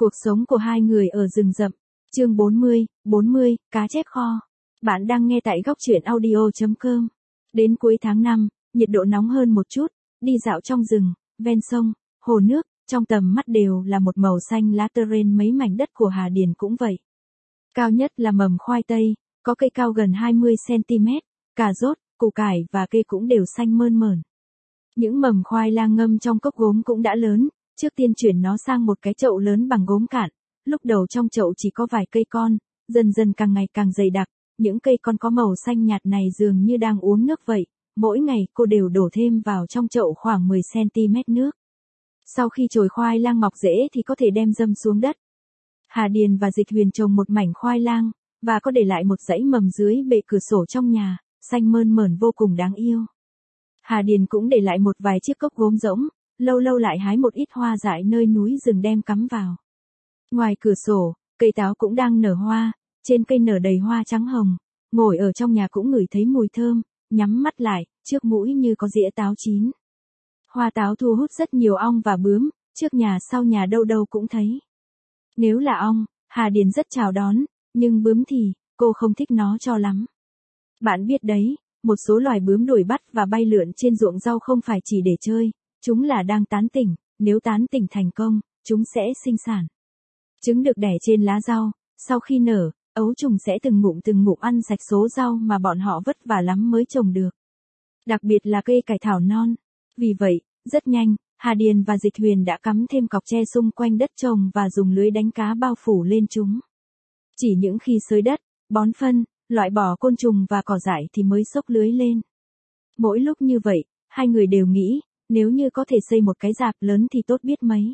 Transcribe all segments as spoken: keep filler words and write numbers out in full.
Cuộc sống của hai người ở rừng rậm. Chương bốn mươi, bốn mươi, cá chép kho. Bạn đang nghe tại góc truyện audio chấm com. Đến cuối tháng năm, nhiệt độ nóng hơn một chút, đi dạo trong rừng, ven sông, hồ nước, trong tầm mắt đều là một màu xanh lá terrain, mấy mảnh đất của Hà Điền cũng vậy. Cao nhất là mầm khoai tây, có cây cao gần hai mươi xăng-ti-mét, cà rốt, củ cải và cây cũng đều xanh mơn mởn. Những mầm khoai lang ngâm trong cốc gốm cũng đã lớn, trước tiên chuyển nó sang một cái chậu lớn bằng gốm cạn. Lúc đầu trong chậu chỉ có vài cây con, dần dần càng ngày càng dày đặc, những cây con có màu xanh nhạt này dường như đang uống nước vậy, mỗi ngày cô đều đổ thêm vào trong chậu khoảng mười xăng-ti-mét nước. Sau khi chồi khoai lang mọc rễ thì có thể đem dâm xuống đất. Hà Điền và Dịch Huyền trồng một mảnh khoai lang, và có để lại một dãy mầm dưới bệ cửa sổ trong nhà, xanh mơn mởn vô cùng đáng yêu. Hà Điền cũng để lại một vài chiếc cốc gốm rỗng, lâu lâu lại hái một ít hoa dại nơi núi rừng đem cắm vào. Ngoài cửa sổ, cây táo cũng đang nở hoa, trên cây nở đầy hoa trắng hồng, ngồi ở trong nhà cũng ngửi thấy mùi thơm, nhắm mắt lại, trước mũi như có dĩa táo chín. Hoa táo thu hút rất nhiều ong và bướm, trước nhà sau nhà đâu đâu cũng thấy. Nếu là ong, Hà Điền rất chào đón, nhưng bướm thì, cô không thích nó cho lắm. Bạn biết đấy, một số loài bướm đuổi bắt và bay lượn trên ruộng rau không phải chỉ để chơi, chúng là đang tán tỉnh, nếu tán tỉnh thành công, chúng sẽ sinh sản. Trứng được đẻ trên lá rau, sau khi nở, ấu trùng sẽ từng ngụm từng ngụm ăn sạch số rau mà bọn họ vất vả lắm mới trồng được. Đặc biệt là cây cải thảo non. Vì vậy, rất nhanh, Hà Điền và Dịch Huyền đã cắm thêm cọc tre xung quanh đất trồng và dùng lưới đánh cá bao phủ lên chúng. Chỉ những khi xới đất, bón phân, loại bỏ côn trùng và cỏ dại thì mới xốc lưới lên. Mỗi lúc như vậy, hai người đều nghĩ, nếu như có thể xây một cái rạp lớn thì tốt biết mấy.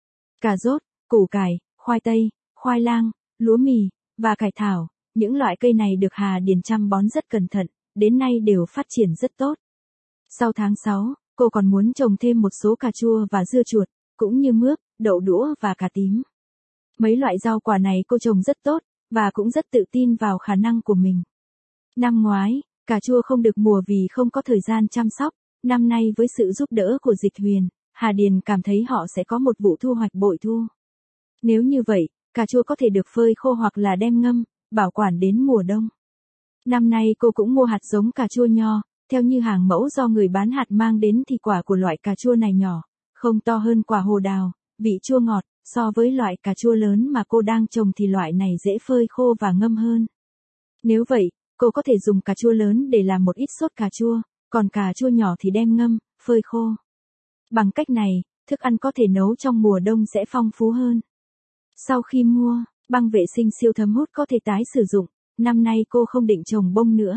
Cà rốt, củ cải, khoai tây, khoai lang, lúa mì, và cải thảo, những loại cây này được Hà Điền chăm bón rất cẩn thận, đến nay đều phát triển rất tốt. Sau tháng sáu, cô còn muốn trồng thêm một số cà chua và dưa chuột, cũng như mướp, đậu đũa và cà tím. Mấy loại rau quả này cô trồng rất tốt, và cũng rất tự tin vào khả năng của mình. Năm ngoái, cà chua không được mùa vì không có thời gian chăm sóc, năm nay với sự giúp đỡ của Dịch Huyền, Hà Điền cảm thấy họ sẽ có một vụ thu hoạch bội thu. Nếu như vậy, cà chua có thể được phơi khô hoặc là đem ngâm, bảo quản đến mùa đông. Năm nay cô cũng mua hạt giống cà chua nho, theo như hàng mẫu do người bán hạt mang đến thì quả của loại cà chua này nhỏ, không to hơn quả hồ đào, vị chua ngọt, so với loại cà chua lớn mà cô đang trồng thì loại này dễ phơi khô và ngâm hơn. Nếu vậy, cô có thể dùng cà chua lớn để làm một ít sốt cà chua, còn cà chua nhỏ thì đem ngâm, phơi khô. Bằng cách này, thức ăn có thể nấu trong mùa đông sẽ phong phú hơn. Sau khi mua, băng vệ sinh siêu thấm hút có thể tái sử dụng, năm nay cô không định trồng bông nữa.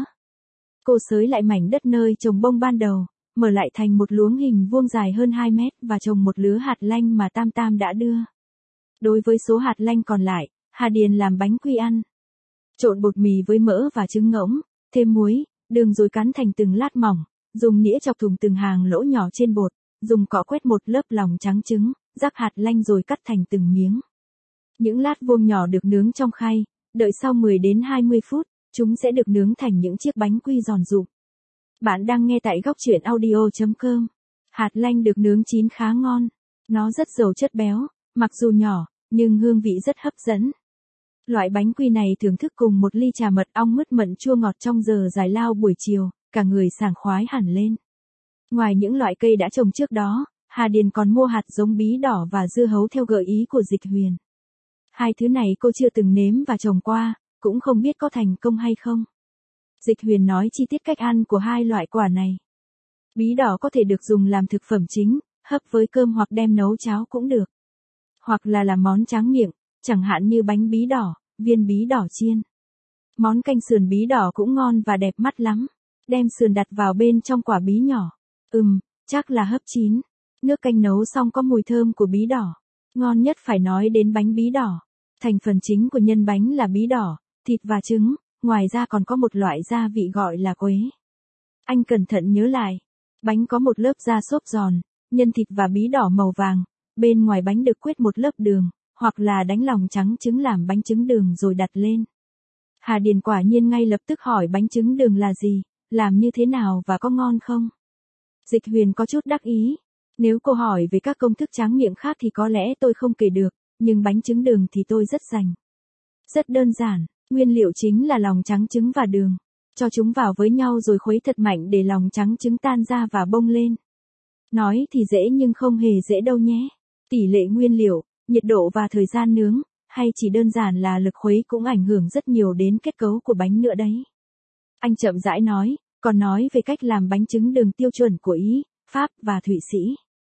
Cô xới lại mảnh đất nơi trồng bông ban đầu, mở lại thành một luống hình vuông dài hơn hai mét và trồng một lứa hạt lanh mà Tam Tam đã đưa. Đối với số hạt lanh còn lại, Hà Điền làm bánh quy ăn. Trộn bột mì với mỡ và trứng ngỗng, thêm muối, đường rồi cắn thành từng lát mỏng, dùng nĩa chọc thủng từng hàng lỗ nhỏ trên bột, dùng cọ quét một lớp lòng trắng trứng, rắc hạt lanh rồi cắt thành từng miếng. Những lát vuông nhỏ được nướng trong khay, đợi sau mười đến hai mươi phút, chúng sẽ được nướng thành những chiếc bánh quy giòn rụm. Bạn đang nghe tại góc truyện audio chấm com. Hạt lanh được nướng chín khá ngon. Nó rất giàu chất béo, mặc dù nhỏ, nhưng hương vị rất hấp dẫn. Loại bánh quy này thưởng thức cùng một ly trà mật ong mứt mận chua ngọt trong giờ giải lao buổi chiều, cả người sảng khoái hẳn lên. Ngoài những loại cây đã trồng trước đó, Hà Điền còn mua hạt giống bí đỏ và dưa hấu theo gợi ý của Dịch Huyền. Hai thứ này cô chưa từng nếm và trồng qua, cũng không biết có thành công hay không. Dịch Huyền nói chi tiết cách ăn của hai loại quả này. Bí đỏ có thể được dùng làm thực phẩm chính, hấp với cơm hoặc đem nấu cháo cũng được. Hoặc là làm món tráng miệng, chẳng hạn như bánh bí đỏ, viên bí đỏ chiên. Món canh sườn bí đỏ cũng ngon và đẹp mắt lắm. Đem sườn đặt vào bên trong quả bí nhỏ. Ừm, chắc là hấp chín. Nước canh nấu xong có mùi thơm của bí đỏ. Ngon nhất phải nói đến bánh bí đỏ. Thành phần chính của nhân bánh là bí đỏ, thịt và trứng, ngoài ra còn có một loại gia vị gọi là quế. Anh cẩn thận nhớ lại. Bánh có một lớp da xốp giòn, nhân thịt và bí đỏ màu vàng, bên ngoài bánh được quét một lớp đường, hoặc là đánh lòng trắng trứng làm bánh trứng đường rồi đặt lên. Hà Điền quả nhiên ngay lập tức hỏi bánh trứng đường là gì, làm như thế nào và có ngon không? Dịch Huyền có chút đắc ý. Nếu cô hỏi về các công thức tráng miệng khác thì có lẽ tôi không kể được, nhưng bánh trứng đường thì tôi rất rành. Rất đơn giản, nguyên liệu chính là lòng trắng trứng và đường. Cho chúng vào với nhau rồi khuấy thật mạnh để lòng trắng trứng tan ra và bông lên. Nói thì dễ nhưng không hề dễ đâu nhé. Tỷ lệ nguyên liệu, nhiệt độ và thời gian nướng, hay chỉ đơn giản là lực khuấy cũng ảnh hưởng rất nhiều đến kết cấu của bánh nữa đấy. Anh chậm rãi nói, còn nói về cách làm bánh trứng đường tiêu chuẩn của Ý, Pháp và Thụy Sĩ.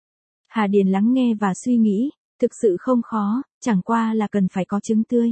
Hà Điền lắng nghe và suy nghĩ, thực sự không khó, chẳng qua là cần phải có trứng tươi.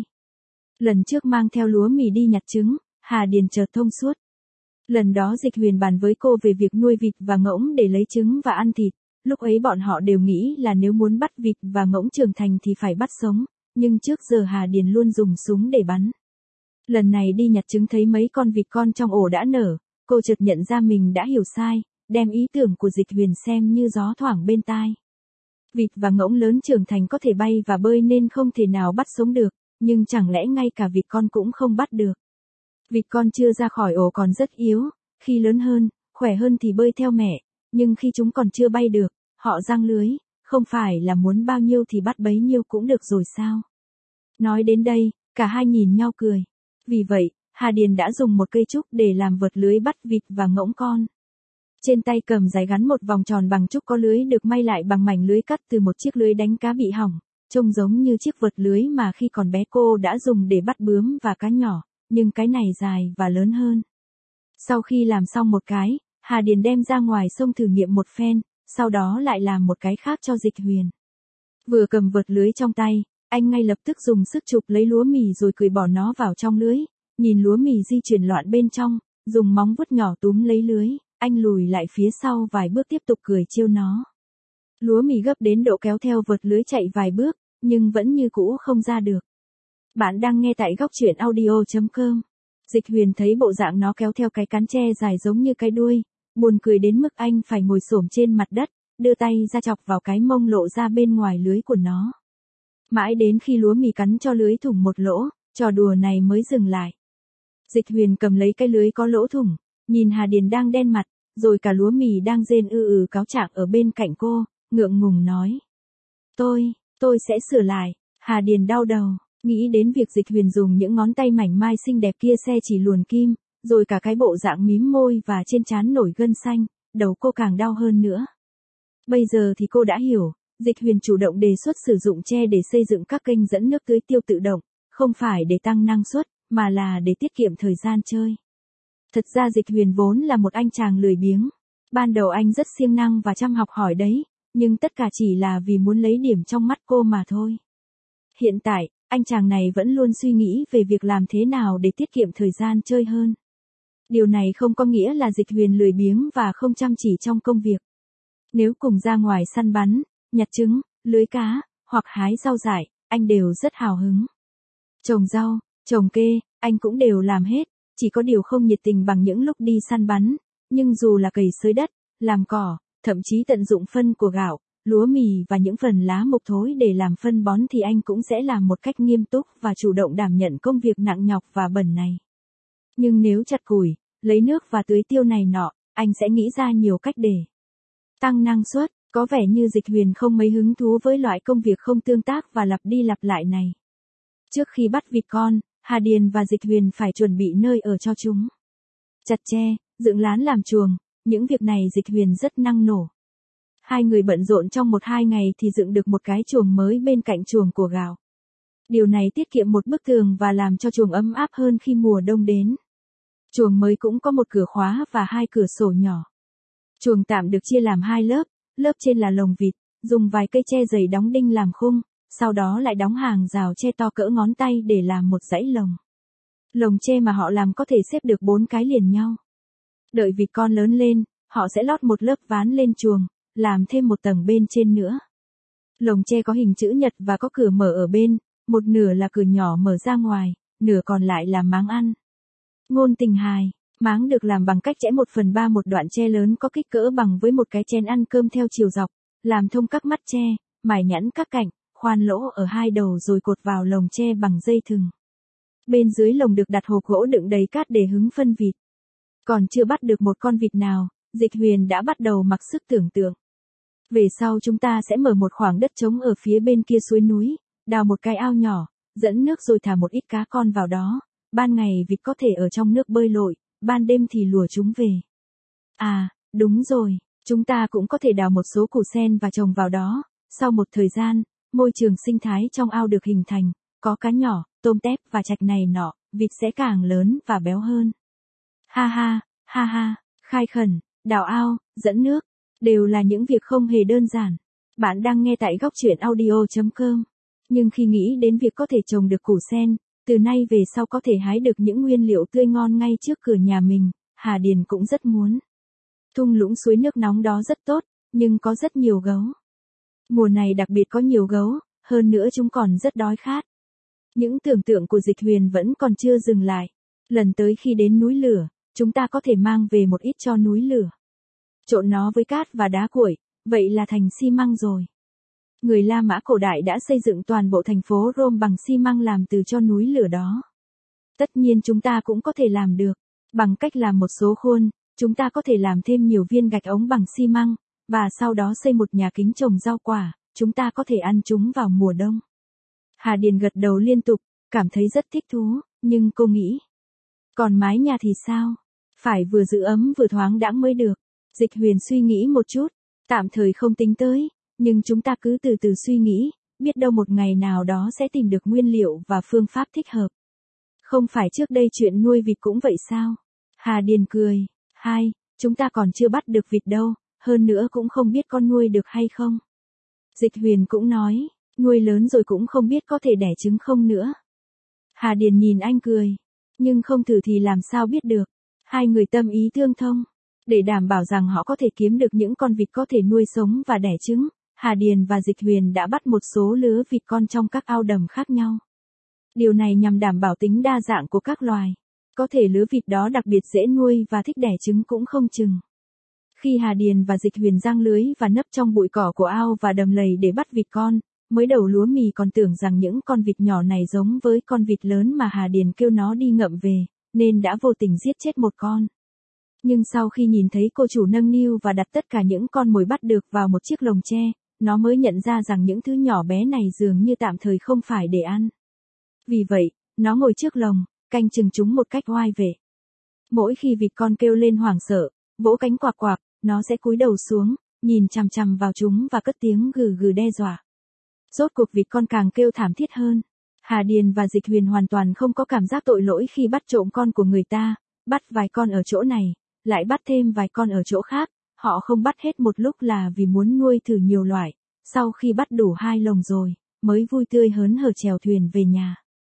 Lần trước mang theo lúa mì đi nhặt trứng, Hà Điền chợt thông suốt. Lần đó Dịch Huyền bàn với cô về việc nuôi vịt và ngỗng để lấy trứng và ăn thịt, lúc ấy bọn họ đều nghĩ là nếu muốn bắt vịt và ngỗng trưởng thành thì phải bắt sống, nhưng trước giờ Hà Điền luôn dùng súng để bắn. Lần này đi nhặt trứng thấy mấy con vịt con trong ổ đã nở, cô chợt nhận ra mình đã hiểu sai, đem ý tưởng của Dịch Huyền xem như gió thoảng bên tai. Vịt và ngỗng lớn trưởng thành có thể bay và bơi nên không thể nào bắt sống được, nhưng chẳng lẽ ngay cả vịt con cũng không bắt được. Vịt con chưa ra khỏi ổ còn rất yếu, khi lớn hơn, khỏe hơn thì bơi theo mẹ, nhưng khi chúng còn chưa bay được, họ giăng lưới, không phải là muốn bao nhiêu thì bắt bấy nhiêu cũng được rồi sao? Nói đến đây, cả hai nhìn nhau cười. Vì vậy, Hà Điền đã dùng một cây trúc để làm vợt lưới bắt vịt và ngỗng con. Trên tay cầm giấy gắn một vòng tròn bằng trúc có lưới được may lại bằng mảnh lưới cắt từ một chiếc lưới đánh cá bị hỏng, trông giống như chiếc vợt lưới mà khi còn bé cô đã dùng để bắt bướm và cá nhỏ, nhưng cái này dài và lớn hơn. Sau khi làm xong một cái, Hà Điền đem ra ngoài sông thử nghiệm một phen, sau đó lại làm một cái khác cho Dịch Huyền. Vừa cầm vợt lưới trong tay, anh ngay lập tức dùng sức chụp lấy lúa mì rồi cởi bỏ nó vào trong lưới, nhìn lúa mì di chuyển loạn bên trong, dùng móng vuốt nhỏ túm lấy lưới, anh lùi lại phía sau vài bước tiếp tục cười trêu nó. Lúa mì gấp đến độ kéo theo vợt lưới chạy vài bước, nhưng vẫn như cũ không ra được. Bạn đang nghe tại góc truyện audio chấm com. Dịch Huyền thấy bộ dạng nó kéo theo cái cán tre dài giống như cái đuôi, buồn cười đến mức anh phải ngồi xổm trên mặt đất, đưa tay ra chọc vào cái mông lộ ra bên ngoài lưới của nó. Mãi đến khi lúa mì cắn cho lưới thủng một lỗ, trò đùa này mới dừng lại. Dịch Huyền cầm lấy cái lưới có lỗ thủng, nhìn Hà Điền đang đen mặt, rồi cả lúa mì đang rên ư ừ cáo trạng ở bên cạnh cô, ngượng ngùng nói. Tôi, tôi sẽ sửa lại. Hà Điền đau đầu, nghĩ đến việc Dịch Huyền dùng những ngón tay mảnh mai xinh đẹp kia xe chỉ luồn kim, rồi cả cái bộ dạng mím môi và trên trán nổi gân xanh, đầu cô càng đau hơn nữa. Bây giờ thì cô đã hiểu, Dịch Huyền chủ động đề xuất sử dụng tre để xây dựng các kênh dẫn nước tưới tiêu tự động, không phải để tăng năng suất, mà là để tiết kiệm thời gian chơi. Thật ra Dịch Huyền vốn là một anh chàng lười biếng. Ban đầu anh rất siêng năng và chăm học hỏi đấy, nhưng tất cả chỉ là vì muốn lấy điểm trong mắt cô mà thôi. Hiện tại, anh chàng này vẫn luôn suy nghĩ về việc làm thế nào để tiết kiệm thời gian chơi hơn. Điều này không có nghĩa là Dịch Huyền lười biếng và không chăm chỉ trong công việc. Nếu cùng ra ngoài săn bắn, nhặt trứng, lưới cá, hoặc hái rau dại, anh đều rất hào hứng. Trồng rau, trồng kê, anh cũng đều làm hết, chỉ có điều không nhiệt tình bằng những lúc đi săn bắn, nhưng dù là cày xới đất, làm cỏ, thậm chí tận dụng phân của gạo, lúa mì và những phần lá mục thối để làm phân bón thì anh cũng sẽ làm một cách nghiêm túc và chủ động đảm nhận công việc nặng nhọc và bẩn này. Nhưng nếu chặt củi, lấy nước và tưới tiêu này nọ, anh sẽ nghĩ ra nhiều cách để tăng năng suất. Có vẻ như Dịch Huyền không mấy hứng thú với loại công việc không tương tác và lặp đi lặp lại này. Trước khi bắt vịt con, Hà Điền và Dịch Huyền phải chuẩn bị nơi ở cho chúng. Chặt tre, dựng lán làm chuồng, những việc này Dịch Huyền rất năng nổ. Hai người bận rộn trong một hai ngày thì dựng được một cái chuồng mới bên cạnh chuồng của gạo. Điều này tiết kiệm một bức tường và làm cho chuồng ấm áp hơn khi mùa đông đến. Chuồng mới cũng có một cửa khóa và hai cửa sổ nhỏ. Chuồng tạm được chia làm hai lớp, lớp trên là lồng vịt, dùng vài cây tre dày đóng đinh làm khung, sau đó lại đóng hàng rào tre to cỡ ngón tay để làm một dãy lồng. Lồng tre mà họ làm có thể xếp được bốn cái liền nhau. Đợi vịt con lớn lên, họ sẽ lót một lớp ván lên chuồng, làm thêm một tầng bên trên nữa. Lồng tre có hình chữ nhật và có cửa mở ở bên, một nửa là cửa nhỏ mở ra ngoài, nửa còn lại là máng ăn. Ngôn tình hài, máng được làm bằng cách chẽ một phần ba một đoạn tre lớn có kích cỡ bằng với một cái chén ăn cơm theo chiều dọc, làm thông các mắt tre, mài nhẵn các cạnh, khoan lỗ ở hai đầu rồi cột vào lồng tre bằng dây thừng. Bên dưới lồng được đặt hộp gỗ đựng đầy cát để hứng phân vịt. Còn chưa bắt được một con vịt nào, Dịch Huyền đã bắt đầu mặc sức tưởng tượng. Về sau chúng ta sẽ mở một khoảng đất trống ở phía bên kia suối núi, đào một cái ao nhỏ, dẫn nước rồi thả một ít cá con vào đó. Ban ngày vịt có thể ở trong nước bơi lội, ban đêm thì lùa chúng về. À, đúng rồi, chúng ta cũng có thể đào một số củ sen và trồng vào đó. Sau một thời gian, môi trường sinh thái trong ao được hình thành, có cá nhỏ, tôm tép và trạch này nọ, vịt sẽ càng lớn và béo hơn. Ha ha, ha ha, khai khẩn, đào ao, dẫn nước, đều là những việc không hề đơn giản. Bạn đang nghe tại góc truyện audio chấm com. Nhưng khi nghĩ đến việc có thể trồng được củ sen, từ nay về sau có thể hái được những nguyên liệu tươi ngon ngay trước cửa nhà mình, Hà Điền cũng rất muốn. Thung lũng suối nước nóng đó rất tốt, nhưng có rất nhiều gấu. Mùa này đặc biệt có nhiều gấu, hơn nữa chúng còn rất đói khát. Những tưởng tượng của Dịch Huyền vẫn còn chưa dừng lại. Lần tới khi đến núi lửa, chúng ta có thể mang về một ít cho núi lửa. Trộn nó với cát và đá cuội, vậy là thành xi măng rồi. Người La Mã cổ đại đã xây dựng toàn bộ thành phố Rome bằng xi măng làm từ cho núi lửa đó. Tất nhiên chúng ta cũng có thể làm được. Bằng cách làm một số khuôn, chúng ta có thể làm thêm nhiều viên gạch ống bằng xi măng, và sau đó xây một nhà kính trồng rau quả, chúng ta có thể ăn chúng vào mùa đông. Hà Điền gật đầu liên tục, cảm thấy rất thích thú, nhưng cô nghĩ. Còn mái nhà thì sao? Phải vừa giữ ấm vừa thoáng đãng mới được. Dịch Huyền suy nghĩ một chút, tạm thời không tính tới, nhưng chúng ta cứ từ từ suy nghĩ, biết đâu một ngày nào đó sẽ tìm được nguyên liệu và phương pháp thích hợp. Không phải trước đây chuyện nuôi vịt cũng vậy sao? Hà Điền cười. Hai, chúng ta còn chưa bắt được vịt đâu, hơn nữa cũng không biết con nuôi được hay không. Dịch Huyền cũng nói, nuôi lớn rồi cũng không biết có thể đẻ trứng không nữa. Hà Điền nhìn anh cười, nhưng không thử thì làm sao biết được. Hai người tâm ý tương thông, để đảm bảo rằng họ có thể kiếm được những con vịt có thể nuôi sống và đẻ trứng. Hà Điền và Dịch Huyền đã bắt một số lứa vịt con trong các ao đầm khác nhau. Điều này nhằm đảm bảo tính đa dạng của các loài. Có thể lứa vịt đó đặc biệt dễ nuôi và thích đẻ trứng cũng không chừng. Khi Hà Điền và Dịch Huyền giăng lưới và nấp trong bụi cỏ của ao và đầm lầy để bắt vịt con, mới đầu Lúa Mì còn tưởng rằng những con vịt nhỏ này giống với con vịt lớn mà Hà Điền kêu nó đi ngậm về, nên đã vô tình giết chết một con. Nhưng sau khi nhìn thấy cô chủ nâng niu và đặt tất cả những con mồi bắt được vào một chiếc lồng tre, nó mới nhận ra rằng những thứ nhỏ bé này dường như tạm thời không phải để ăn. Vì vậy, nó ngồi trước lồng, canh chừng chúng một cách oai vệ. Mỗi khi vịt con kêu lên hoảng sợ, vỗ cánh quạc quạc, nó sẽ cúi đầu xuống, nhìn chằm chằm vào chúng và cất tiếng gừ gừ đe dọa. Rốt cuộc vịt con càng kêu thảm thiết hơn. Hà Điền và Dịch Huyền hoàn toàn không có cảm giác tội lỗi khi bắt trộm con của người ta, bắt vài con ở chỗ này, lại bắt thêm vài con ở chỗ khác, họ không bắt hết một lúc là vì muốn nuôi thử nhiều loại, sau khi bắt đủ hai lồng rồi, mới vui tươi hớn hở chèo thuyền về nhà.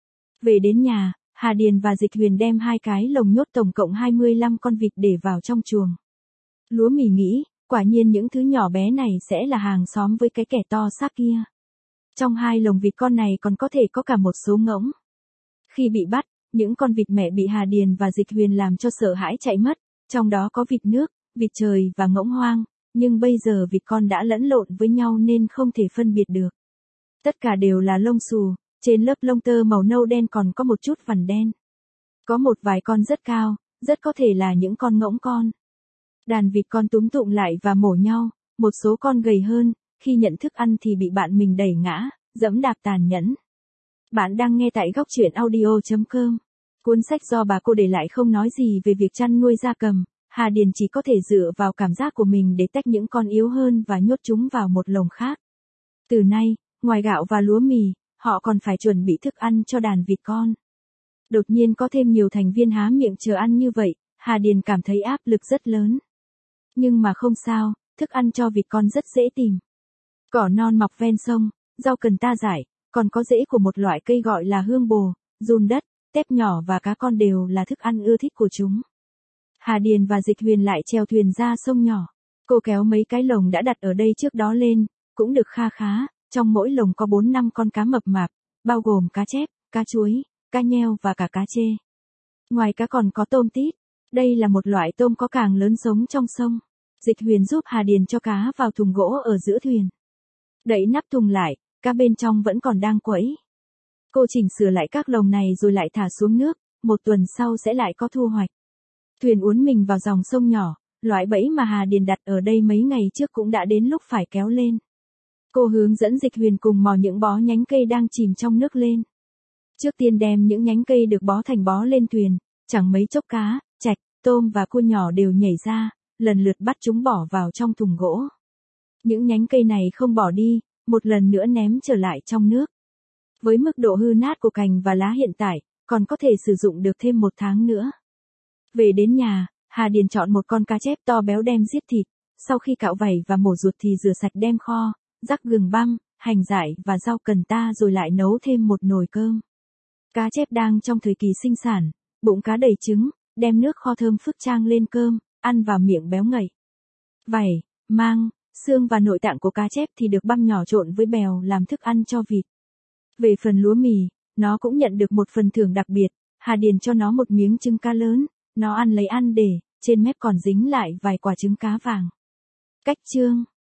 Về đến nhà, Hà Điền và Dịch Huyền đem hai cái lồng nhốt tổng cộng hai mươi lăm con vịt để vào trong chuồng. Lúa Mì nghĩ, quả nhiên những thứ nhỏ bé này sẽ là hàng xóm với cái kẻ to xác kia. Trong hai lồng vịt con này còn có thể có cả một số ngỗng. Khi bị bắt, những con vịt mẹ bị Hà Điền và Dịch Huyền làm cho sợ hãi chạy mất, trong đó có vịt nước, vịt trời và ngỗng hoang, nhưng bây giờ vịt con đã lẫn lộn với nhau nên không thể phân biệt được. Tất cả đều là lông xù, trên lớp lông tơ màu nâu đen còn có một chút vằn đen. Có một vài con rất cao, rất có thể là những con ngỗng con. Đàn vịt con túm tụm lại và mổ nhau, một số con gầy hơn, khi nhận thức ăn thì bị bạn mình đẩy ngã, giẫm đạp tàn nhẫn. Bạn đang nghe tại góc truyện audio chấm com. Cuốn sách do bà cô để lại không nói gì về việc chăn nuôi gia cầm, Hà Điền chỉ có thể dựa vào cảm giác của mình để tách những con yếu hơn và nhốt chúng vào một lồng khác. Từ nay, ngoài gạo và lúa mì, họ còn phải chuẩn bị thức ăn cho đàn vịt con. Đột nhiên có thêm nhiều thành viên há miệng chờ ăn như vậy, Hà Điền cảm thấy áp lực rất lớn. Nhưng mà không sao, thức ăn cho vịt con rất dễ tìm. Cỏ non mọc ven sông, rau cần ta dại, còn có rễ của một loại cây gọi là hương bồ, giun đất, tép nhỏ và cá con đều là thức ăn ưa thích của chúng. Hà Điền và Dịch Huyền lại chèo thuyền ra sông nhỏ. Cô kéo mấy cái lồng đã đặt ở đây trước đó lên, cũng được kha khá, trong mỗi lồng có bốn năm con cá mập mạp, bao gồm cá chép, cá chuối, cá nheo và cả cá trê. Ngoài cá còn có tôm tít, đây là một loại tôm có càng lớn sống trong sông. Dịch Huyền giúp Hà Điền cho cá vào thùng gỗ ở giữa thuyền. Đậy nắp thùng lại, cá bên trong vẫn còn đang quẫy. Cô chỉnh sửa lại các lồng này rồi lại thả xuống nước, một tuần sau sẽ lại có thu hoạch. Thuyền uốn mình vào dòng sông nhỏ, loại bẫy mà Hà Điền đặt ở đây mấy ngày trước cũng đã đến lúc phải kéo lên. Cô hướng dẫn Dịch Huyền cùng mò những bó nhánh cây đang chìm trong nước lên. Trước tiên đem những nhánh cây được bó thành bó lên thuyền, chẳng mấy chốc cá, trạch, tôm và cua nhỏ đều nhảy ra, lần lượt bắt chúng bỏ vào trong thùng gỗ. Những nhánh cây này không bỏ đi, một lần nữa ném trở lại trong nước. Với mức độ hư nát của cành và lá hiện tại, còn có thể sử dụng được thêm một tháng nữa. Về đến nhà, Hà Điền chọn một con cá chép to béo đem giết thịt, sau khi cạo vảy và mổ ruột thì rửa sạch đem kho, rắc gừng băm, hành dại và rau cần ta rồi lại nấu thêm một nồi cơm. Cá chép đang trong thời kỳ sinh sản, bụng cá đầy trứng, đem nước kho thơm phức chan lên cơm, ăn vào miệng béo ngậy. Vảy, mang, xương và nội tạng của cá chép thì được băm nhỏ trộn với bèo làm thức ăn cho vịt. Về phần lúa mì, nó cũng nhận được một phần thưởng đặc biệt, Hà Điền cho nó một miếng trứng cá lớn, nó ăn lấy ăn để, trên mép còn dính lại vài quả trứng cá vàng. Cách chương